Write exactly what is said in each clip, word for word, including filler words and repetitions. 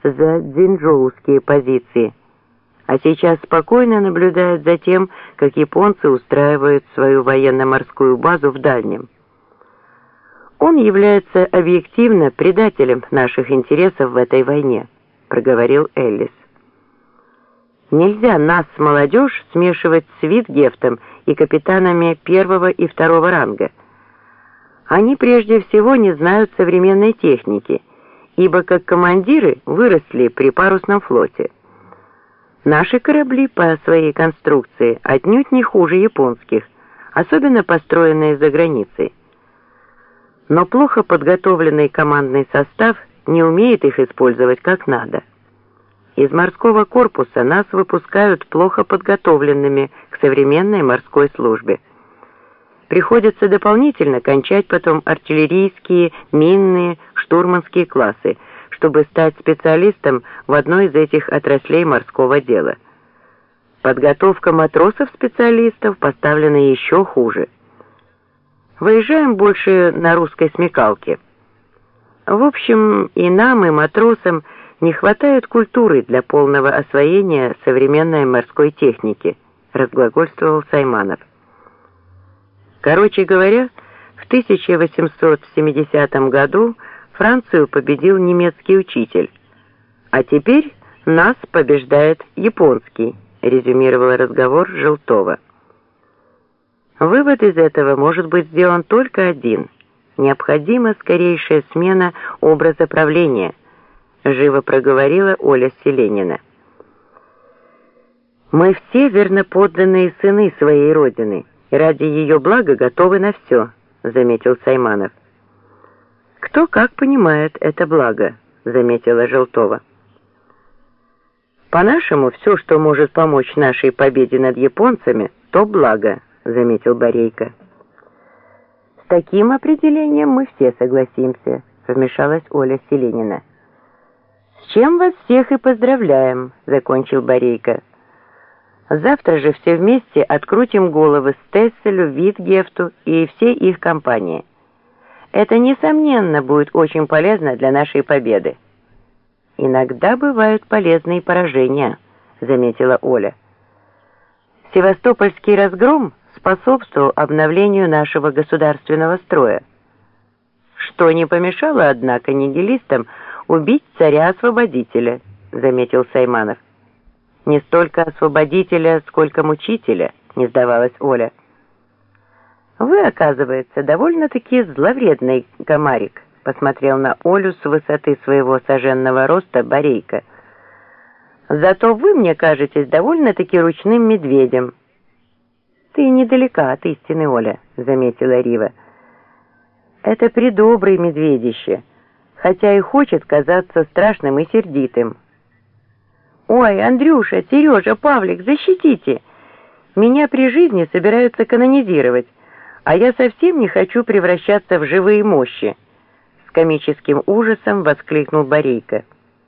за дзинчжоуские позиции, а сейчас спокойно наблюдает за тем, как японцы устраивают свою военно-морскую базу в Дальнем. Он является объективно предателем наших интересов в этой войне, проговорил Эллис. Нельзя нас, молодежь, смешивать с Витгефтом и капитанами первого и второго ранга. Они прежде всего не знают современной техники, ибо как командиры выросли при парусном флоте. Наши корабли по своей конструкции отнюдь не хуже японских, особенно построенные за границей. Но плохо подготовленный командный состав не умеет их использовать как надо. Из морского корпуса нас выпускают плохо подготовленными к современной морской службе. Приходится дополнительно кончать потом артиллерийские, минные, штурманские классы, чтобы стать специалистом в одной из этих отраслей морского дела. Подготовка матросов-специалистов поставлена еще хуже. Выезжаем больше на русской смекалке. В общем, и нам, и матросам не хватает культуры для полного освоения современной морской техники, разглагольствовал Сайманов. Короче говоря, в тысяча восемьсот семидесятом году Францию победил немецкий учитель, а теперь нас побеждает японский, резюмировал разговор Желтова. Вывод из этого может быть сделан только один. Необходима скорейшая смена образа правления, живо проговорила Оля Селенина. Мы все верноподданные сыны своей родины, и ради ее блага готовы на все, заметил Сайманов. Кто как понимает это благо, заметила Желтова. По-нашему, все, что может помочь нашей победе над японцами, то благо, заметил Борейко. С таким определением мы все согласимся, вмешалась Оля Селенина. С чем вас всех и поздравляем, закончил Борейко. Завтра же все вместе открутим головы Стесселю, Витгефту и всей их компании. Это, несомненно, будет очень полезно для нашей победы. Иногда бывают полезные поражения, заметила Оля. Севастопольский разгром способствовал обновлению нашего государственного строя, что не помешало, однако, нигилистам убить царя-освободителя, заметил Сайманов. Не столько освободителя, сколько мучителя, не сдавалась Оля. Вы, оказывается, довольно-таки зловредный комарик, посмотрел на Олю с высоты своего соженного роста Борейко. Зато вы мне кажетесь довольно-таки ручным медведем. Ты недалека от истины, Оля, заметила Рива. Это предобрый медведище, хотя и хочет казаться страшным и сердитым. Ой, Андрюша, Сережа, Павлик, защитите! Меня при жизни собираются канонизировать, а я совсем не хочу превращаться в живые мощи, с комическим ужасом воскликнул Борейко.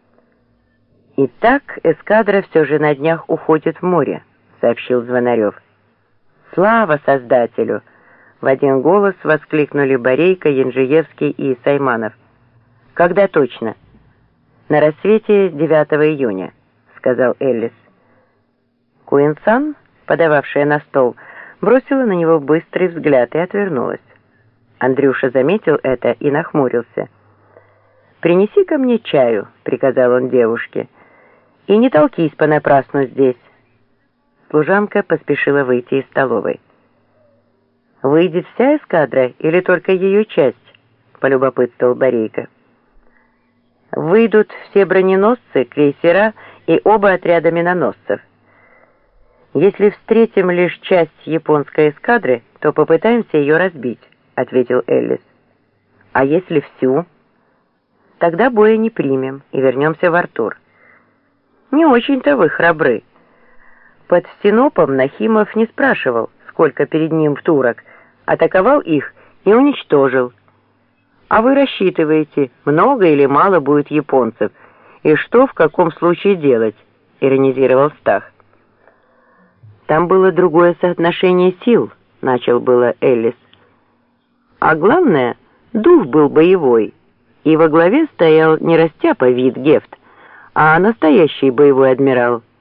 Итак, эскадра все же на днях уходит в море, сообщил Звонарев. Слава Создателю! В один голос воскликнули Борейко, Янжиевский и Сайманов. Когда точно? На рассвете девятого июня, сказал Эллис. Куинсан, подававшая на стол, бросила на него быстрый взгляд и отвернулась. Андрюша заметил это и нахмурился. «Принеси ко мне чаю», — приказал он девушке, — «и не толкись понапрасну здесь». Служанка поспешила выйти из столовой. «Выйдет вся эскадра или только ее часть?» — полюбопытствовал Борейко. «Выйдут все броненосцы, крейсера и оба отряда миноносцев. Если встретим лишь часть японской эскадры, то попытаемся ее разбить», — ответил Эллис. «А если всю? Тогда боя не примем и вернемся в Артур». «Не очень-то вы храбры». Под Синопом Нахимов не спрашивал, сколько перед ним турок, атаковал их и уничтожил. А вы рассчитываете, много или мало будет японцев, и что в каком случае делать, иронизировал Стах. Там было другое соотношение сил, начал было Эллис. А главное, дух был боевой, и во главе стоял не растяпа Витгефт, А настоящий боевой адмирал